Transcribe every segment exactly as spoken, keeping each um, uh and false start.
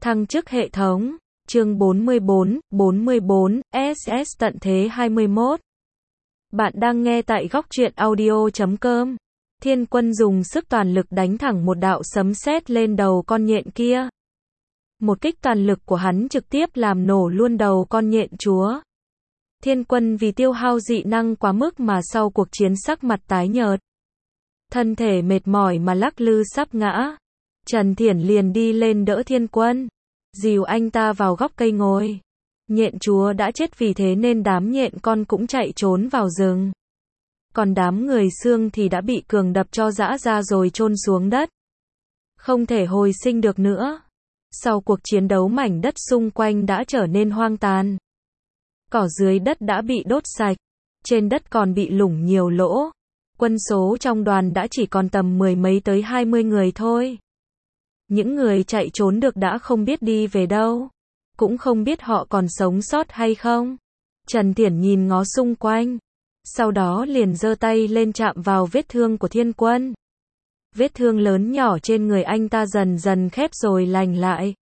Thăng chức hệ thống. Chương bốn mươi bốn, bốn mươi bốn, ét ét tận thế hai mươi mốt. Bạn đang nghe tại góc truyện audio chấm com. Thiên Quân dùng sức toàn lực đánh thẳng một đạo sấm sét lên đầu con nhện kia. Một kích toàn lực của hắn trực tiếp làm nổ luôn đầu con nhện chúa. Thiên Quân vì tiêu hao dị năng quá mức mà sau cuộc chiến sắc mặt tái nhợt. Thân thể mệt mỏi mà lắc lư sắp ngã. Trần Thiển liền đi lên đỡ Thiên Quân, dìu anh ta vào góc cây ngồi. Nhện chúa đã chết vì thế nên đám nhện con cũng chạy trốn vào rừng. Còn đám người xương thì đã bị cường đập cho giã ra rồi chôn xuống đất. Không thể hồi sinh được nữa. Sau cuộc chiến đấu mảnh đất xung quanh đã trở nên hoang tàn. Cỏ dưới đất đã bị đốt sạch. Trên đất còn bị lủng nhiều lỗ. Quân số trong đoàn đã chỉ còn tầm mười mấy tới hai mươi người thôi. Những người chạy trốn được đã không biết đi về đâu. Cũng không biết họ còn sống sót hay không. Trần Thiển nhìn ngó xung quanh. Sau đó liền giơ tay lên chạm vào vết thương của Thiên Quân. Vết thương lớn nhỏ trên người anh ta dần dần khép rồi lành lại.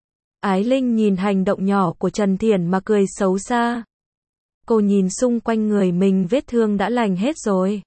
Ái Linh nhìn hành động nhỏ của Trần Thiển mà cười xấu xa. Cô nhìn xung quanh người mình vết thương đã lành hết rồi.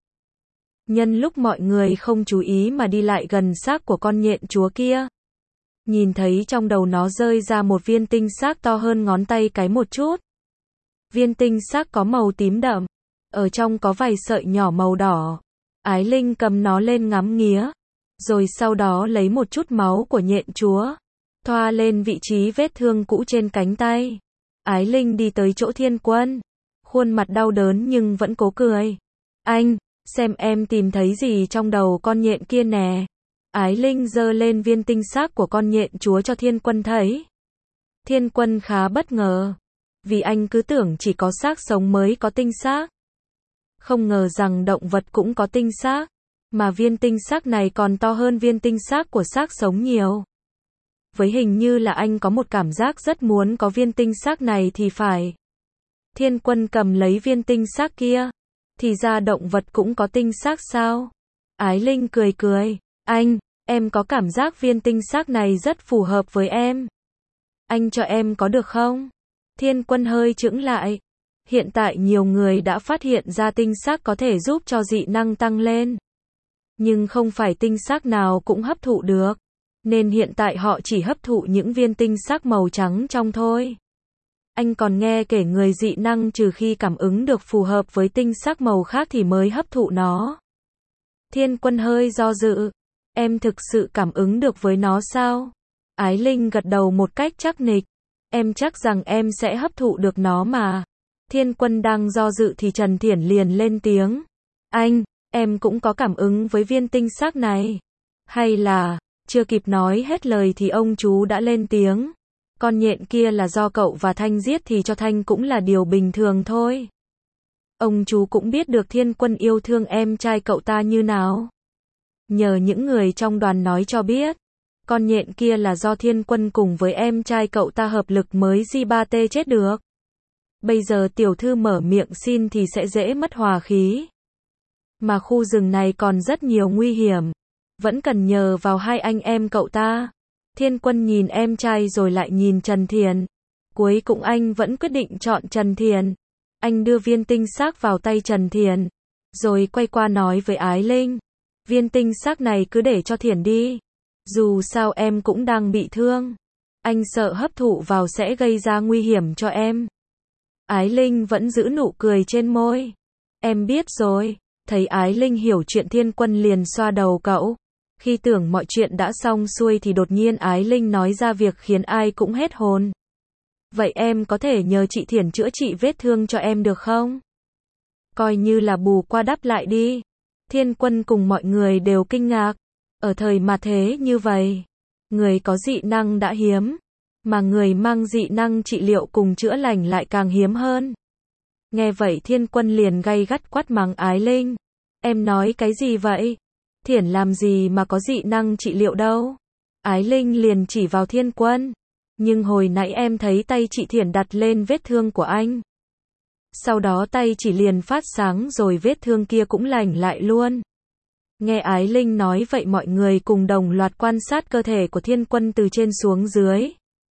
Nhân lúc mọi người không chú ý mà đi lại gần xác của con nhện chúa kia. Nhìn thấy trong đầu nó rơi ra một viên tinh xác to hơn ngón tay cái một chút. Viên tinh xác có màu tím đậm. Ở trong có vài sợi nhỏ màu đỏ. Ái Linh cầm nó lên ngắm nghía. Rồi sau đó lấy một chút máu của nhện chúa. Thoa lên vị trí vết thương cũ trên cánh tay. Ái Linh đi tới chỗ Thiên Quân. Khuôn mặt đau đớn nhưng vẫn cố cười. Anh, xem em tìm thấy gì trong đầu con nhện kia nè. Ái Linh giơ lên viên tinh xác của con nhện chúa cho Thiên Quân thấy. Thiên Quân khá bất ngờ. Vì anh cứ tưởng chỉ có xác sống mới có tinh xác. Không ngờ rằng động vật cũng có tinh xác. Mà viên tinh xác này còn to hơn viên tinh xác của xác sống nhiều. Với hình như là anh có một cảm giác rất muốn có viên tinh xác này thì phải. Thiên Quân cầm lấy viên tinh xác kia. Thì ra động vật cũng có tinh xác sao? Ái Linh cười cười. Anh, em có cảm giác viên tinh xác này rất phù hợp với em. Anh cho em có được không? Thiên Quân hơi chững lại. Hiện tại nhiều người đã phát hiện ra tinh xác có thể giúp cho dị năng tăng lên. Nhưng không phải tinh xác nào cũng hấp thụ được. Nên hiện tại họ chỉ hấp thụ những viên tinh xác màu trắng trong thôi. Anh còn nghe kể người dị năng trừ khi cảm ứng được phù hợp với tinh xác màu khác thì mới hấp thụ nó. Thiên Quân hơi do dự. Em thực sự cảm ứng được với nó sao? Ái Linh gật đầu một cách chắc nịch. Em chắc rằng em sẽ hấp thụ được nó mà. Thiên Quân đang do dự thì Trần Thiển liền lên tiếng. Anh, em cũng có cảm ứng với viên tinh xác này. Hay là, chưa kịp nói hết lời thì ông chú đã lên tiếng. Con nhện kia là do cậu và Thanh giết thì cho Thanh cũng là điều bình thường thôi. Ông chú cũng biết được Thiên Quân yêu thương em trai cậu ta như nào. Nhờ những người trong đoàn nói cho biết. Con nhện kia là do Thiên Quân cùng với em trai cậu ta hợp lực mới G ba T chết được. Bây giờ tiểu thư mở miệng xin thì sẽ dễ mất hòa khí. Mà khu rừng này còn rất nhiều nguy hiểm. Vẫn cần nhờ vào hai anh em cậu ta. Thiên Quân nhìn em trai rồi lại nhìn Trần Thiển. Cuối cùng anh vẫn quyết định chọn Trần Thiển. Anh đưa viên tinh xác vào tay Trần Thiển. Rồi quay qua nói với Ái Linh. Viên tinh xác này cứ để cho Thiển đi. Dù sao em cũng đang bị thương. Anh sợ hấp thụ vào sẽ gây ra nguy hiểm cho em. Ái Linh vẫn giữ nụ cười trên môi. Em biết rồi. Thấy Ái Linh hiểu chuyện Thiên Quân liền xoa đầu cậu. Khi tưởng mọi chuyện đã xong xuôi thì đột nhiên Ái Linh nói ra việc khiến ai cũng hết hồn. Vậy em có thể nhờ chị Thiển chữa trị vết thương cho em được không? Coi như là bù qua đắp lại đi. Thiên Quân cùng mọi người đều kinh ngạc. Ở thời mà thế như vậy, người có dị năng đã hiếm. Mà người mang dị năng trị liệu cùng chữa lành lại càng hiếm hơn. Nghe vậy Thiên Quân liền gay gắt quát mắng Ái Linh. Em nói cái gì vậy? Thiển làm gì mà có dị năng trị liệu đâu? Ái Linh liền chỉ vào Thiên Quân. Nhưng hồi nãy em thấy tay chị Thiển đặt lên vết thương của anh. Sau đó tay chỉ liền phát sáng rồi vết thương kia cũng lành lại luôn. Nghe Ái Linh nói vậy mọi người cùng đồng loạt quan sát cơ thể của Thiên Quân từ trên xuống dưới.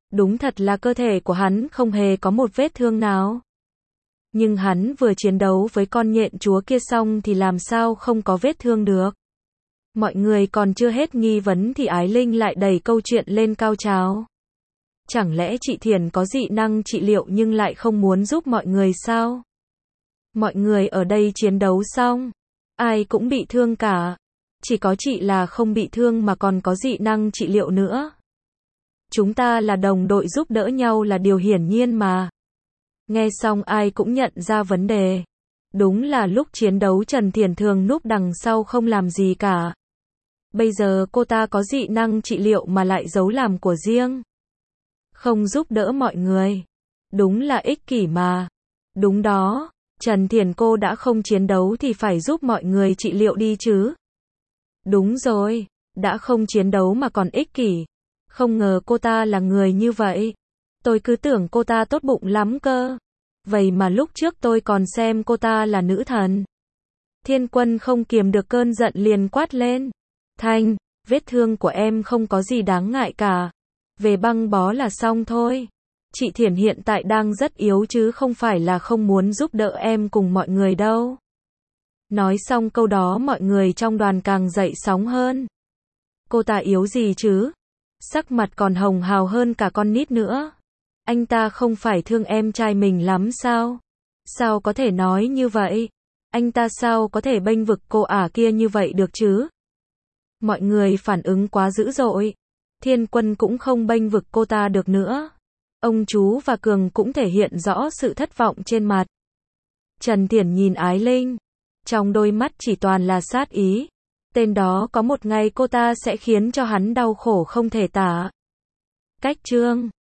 Đúng thật là cơ thể của hắn không hề có một vết thương nào. Nhưng hắn vừa chiến đấu với con nhện chúa kia xong thì làm sao không có vết thương được. Mọi người còn chưa hết nghi vấn thì Ái Linh lại đẩy câu chuyện lên cao trào. Chẳng lẽ chị Thiền có dị năng trị liệu nhưng lại không muốn giúp mọi người sao? Mọi người ở đây chiến đấu xong, ai cũng bị thương cả. Chỉ có chị là không bị thương mà còn có dị năng trị liệu nữa. Chúng ta là đồng đội giúp đỡ nhau là điều hiển nhiên mà. Nghe xong ai cũng nhận ra vấn đề. Đúng là lúc chiến đấu Trần Thiền thường núp đằng sau không làm gì cả. Bây giờ cô ta có dị năng trị liệu mà lại giấu làm của riêng. Không giúp đỡ mọi người. Đúng là ích kỷ mà. Đúng đó, Trần Thiền cô đã không chiến đấu thì phải giúp mọi người trị liệu đi chứ. Đúng rồi, đã không chiến đấu mà còn ích kỷ. Không ngờ cô ta là người như vậy. Tôi cứ tưởng cô ta tốt bụng lắm cơ. Vậy mà lúc trước tôi còn xem cô ta là nữ thần. Thiên Quân không kiềm được cơn giận liền quát lên. Thanh, vết thương của em không có gì đáng ngại cả. Về băng bó là xong thôi. Chị Thiển hiện tại đang rất yếu chứ không phải là không muốn giúp đỡ em cùng mọi người đâu. Nói xong câu đó mọi người trong đoàn càng dậy sóng hơn. Cô ta yếu gì chứ? Sắc mặt còn hồng hào hơn cả con nít nữa. Anh ta không phải thương em trai mình lắm sao? Sao có thể nói như vậy? Anh ta sao có thể bênh vực cô ả kia như vậy được chứ? Mọi người phản ứng quá dữ dội. Thiên Quân cũng không bênh vực cô ta được nữa. Ông chú và Cường cũng thể hiện rõ sự thất vọng trên mặt. Trần Thiển nhìn Ái Linh. Trong đôi mắt chỉ toàn là sát ý. Tên đó có một ngày cô ta sẽ khiến cho hắn đau khổ không thể tả. Cách chương